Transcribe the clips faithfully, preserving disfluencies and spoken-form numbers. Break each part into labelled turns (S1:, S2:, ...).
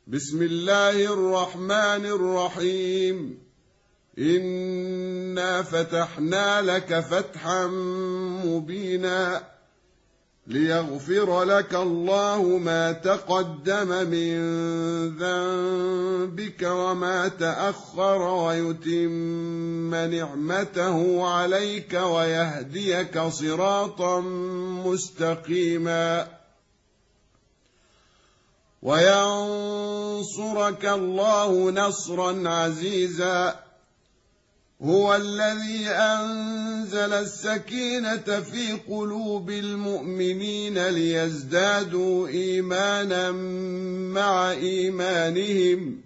S1: بسم الله الرحمن الرحيم. إنا فتحنا لك فتحا مبينا ليغفر لك الله ما تقدم من ذنبك وما تأخر ويتم نعمته عليك ويهديك صراطا مستقيما وينصرك الله نصرا عزيزا. هو الذي أنزل السكينة في قلوب المؤمنين ليزدادوا إيمانا مع إيمانهم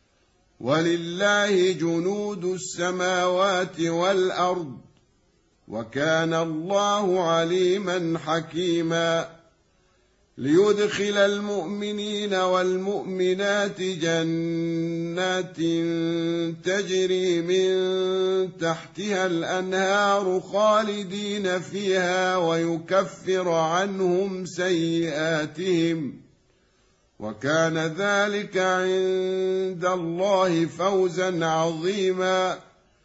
S1: ولله جنود السماوات والأرض وكان الله عليما حكيما. ليدخل المؤمنين والمؤمنات جنات تجري من تحتها الأنهار خالدين فيها ويكفر عنهم سيئاتهم وكان ذلك عند الله فوزا عظيما.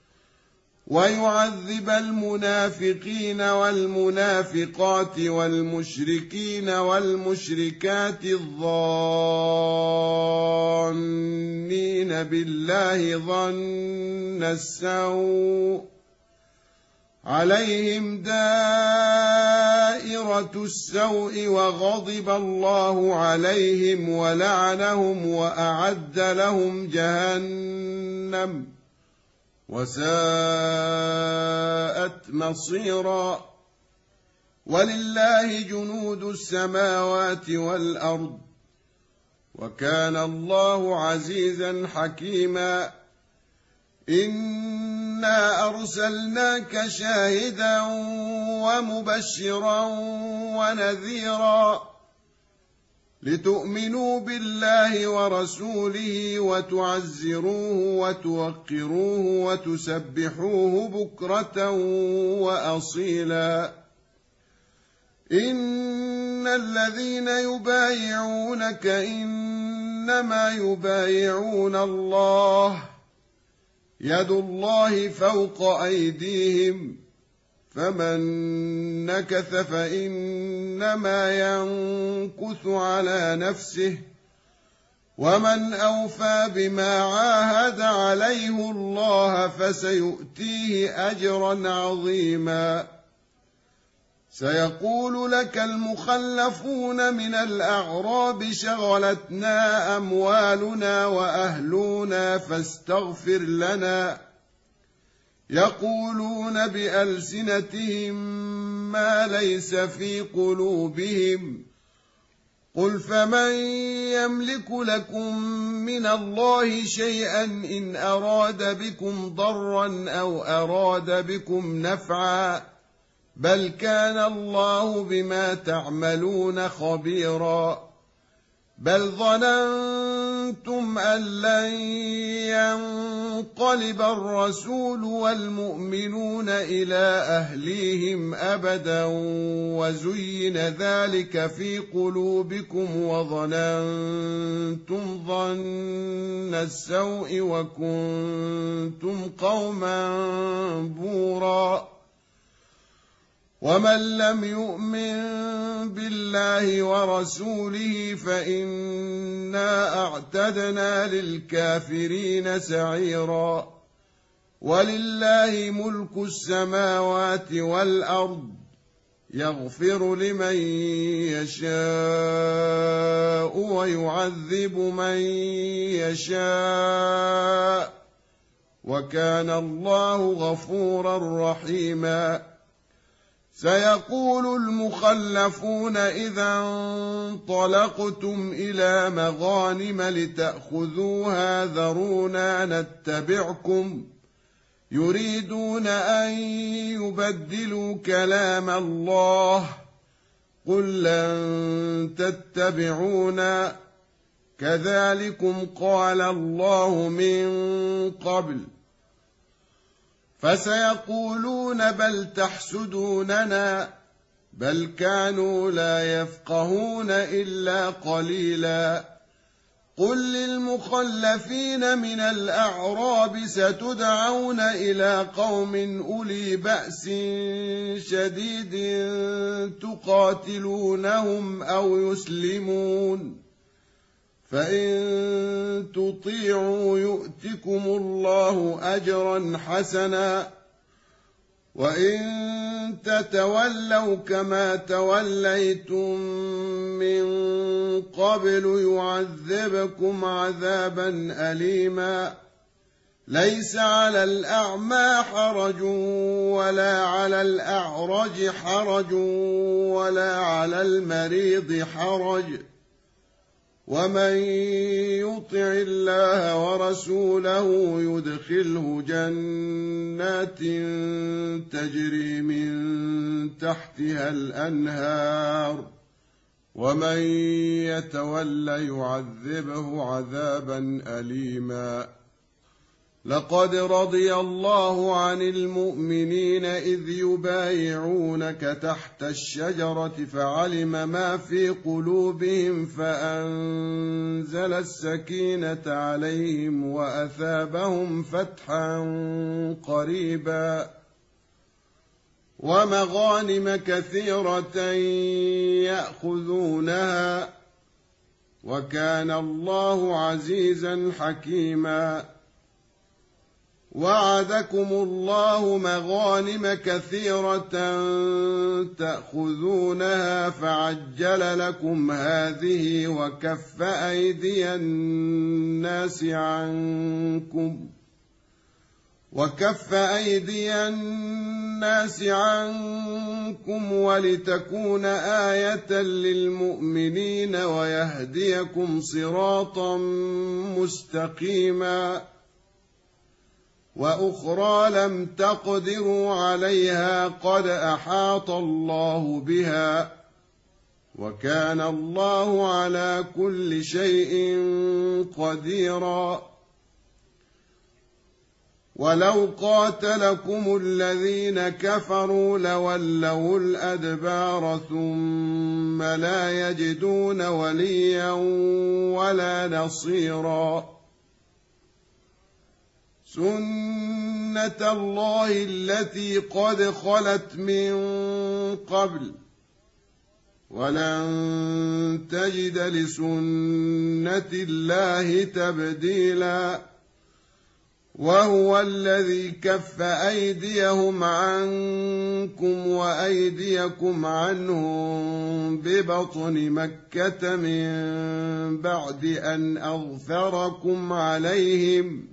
S1: ويعذب المنافقين والمنافقات والمشركين والمشركات الظانين بالله ظن السوء عليهم دائرة السوء وغضب الله عليهم ولعنهم وأعد لهم جهنم وساءت مصيرا. ولله جنود السماوات والأرض وكان الله عزيزا حكيما. إنا أرسلناك شاهدا ومبشرا ونذيرا لتؤمنوا بالله ورسوله وتعزروه وتوقروه وتسبحوه بكرة وأصيلا. إن الذين يبايعونك إنما يبايعون الله يد الله فوق أيديهم فمن نكث فإنما ينكث على نفسه ومن أوفى بما عاهد عليه الله فسيؤتيه أجرا عظيما. سيقول لك المخلفون من الأعراب شغلتنا أموالنا وأهلنا فاستغفر لنا يقولون بألسنتهم ما ليس في قلوبهم قل فمن يملك لكم من الله شيئا إن أراد بكم ضرا أو أراد بكم نفعا بل كان الله بما تعملون خبيرا. بل ظننتم أن لن ينقلب الرسول والمؤمنون إلى أهليهم أبدا وزين ذلك في قلوبكم وظننتم ظن السوء وكنتم قوما بورا. ومن لم يؤمن بالله ورسوله فإنا أعتدنا للكافرين سعيرا. ولله ملك السماوات والأرض يغفر لمن يشاء ويعذب من يشاء وكان الله غفورا رحيما. سيقول المخلفون إذا انطلقتم إلى مغانم لتأخذوها ذرونا نتبعكم يريدون أن يبدلوا كلام الله قل لن تتبعونا كذلكم قال الله من قبل فسيقولون بل تحسدوننا بل كانوا لا يفقهون إلا قليلا قل للمخلفين من الأعراب ستدعون إلى قوم أولي بأس شديد تقاتلونهم أو يسلمون فإن تطيعوا يؤتكم الله أجرا حسنا وإن تتولوا كما توليتم من قبل يعذبكم عذابا أليما ليس على الأعمى حرج ولا على الأعرج حرج ولا على المريض حرج ومن يطع الله ورسوله يدخله جنات تجري من تحتها الأنهار ومن يتولى يعذبه عذابا أليما لقد رضي الله عن المؤمنين إذ يبايعونك تحت الشجرة فعلم ما في قلوبهم فأنزل السكينة عليهم وأثابهم فتحا قريبا ومغانم كثيرة يأخذونها وكان الله عزيزا حكيما وعدكم الله مغانم كثيرة تأخذونها فعجل لكم هذه وكف أيدي الناس عنكم وكف أيدي الناس عنكم ولتكون آية للمؤمنين ويهديكم صراطا مستقيما وأخرى لم تقدروا عليها قد أحاط الله بها وكان الله على كل شيء قديرا ولو قاتلكم الذين كفروا لولوا الأدبار ثم لا يجدون وليا ولا نصيرا سنة الله التي قد خلت من قبل ولن تجد لسنة الله تبديلا وهو الذي كف أيديهم عنكم وأيديكم عنهم ببطن مكة من بعد أن أظفركم عليهم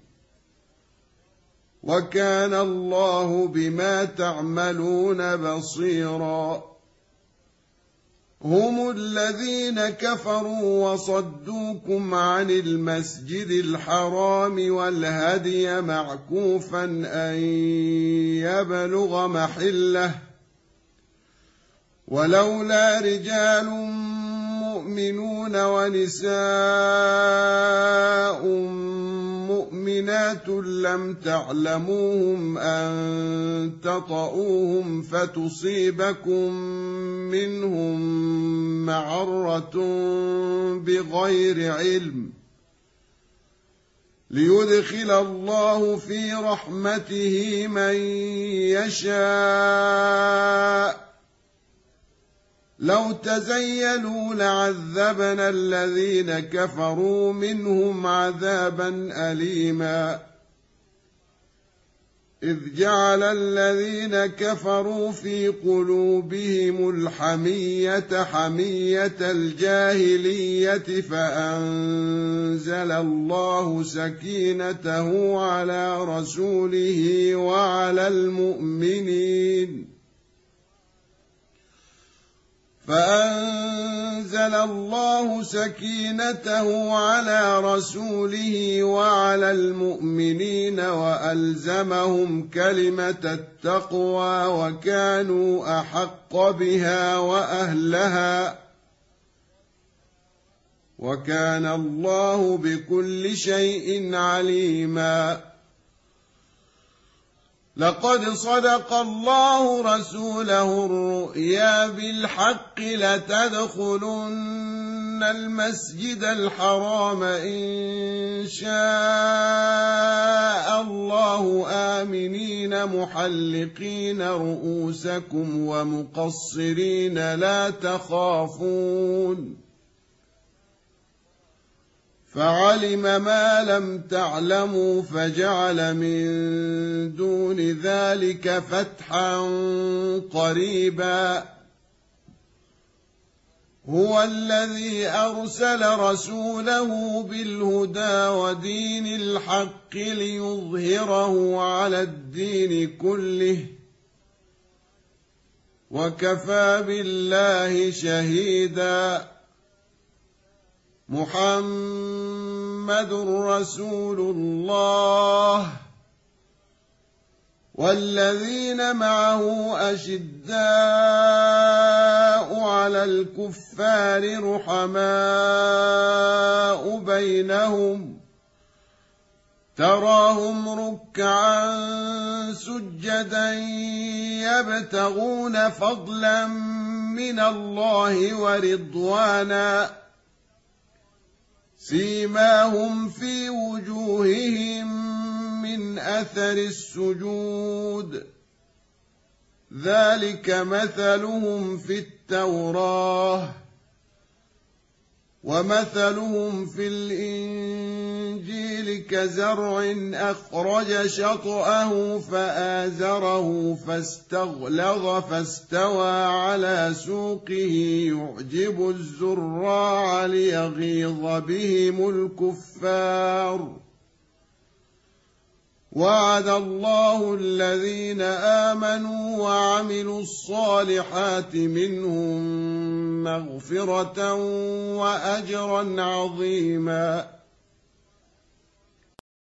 S1: وكان الله بما تعملون بصيرا هم الذين كفروا وصدوكم عن المسجد الحرام والهدي معكوفا أن يبلغ محله ولولا رجال مؤمنون ونساء مؤمنات لم تعلموهم أن تطؤوهم فتصيبكم منهم معرة بغير علم ليدخل الله في رحمته من يشاء لو تزيلوا لعذبنا الذين كفروا منهم عذابا أليما إذ جعل الذين كفروا في قلوبهم الحمية حمية الجاهلية فأنزل الله سكينته على رسوله وعلى المؤمنين فأنزل الله سكينته على رسوله وعلى المؤمنين وألزمهم كلمة التقوى وكانوا أحق بها وأهلها وكان الله بكل شيء عليما لقد صدق الله رسوله الرؤيا بالحق لتدخلن المسجد الحرام إن شاء الله آمنين محلقين رؤوسكم ومقصرين لا تخافون فعلم ما لم تعلموا فجعل من دون ذلك فتحا قريبا هو الذي أرسل رسوله بالهدى ودين الحق ليظهره على الدين كله وكفى بالله شهيدا محمد رسول الله والذين معه أشداء على الكفار رحماء بينهم تراهم ركعا سجدا يبتغون فضلا من الله ورضوانا سيماهم في وجوههم من أثر السجود ذلك مثلهم في التوراة ومثلهم في الإنجيل كزرع أخرج شطأه فآزره فاستغلظ فاستوى على سوقه يعجب الزراع ليغيظ بهم الكفار وعد الله الذين آمنوا وعملوا الصالحات منهم مغفرة وأجرا عظيما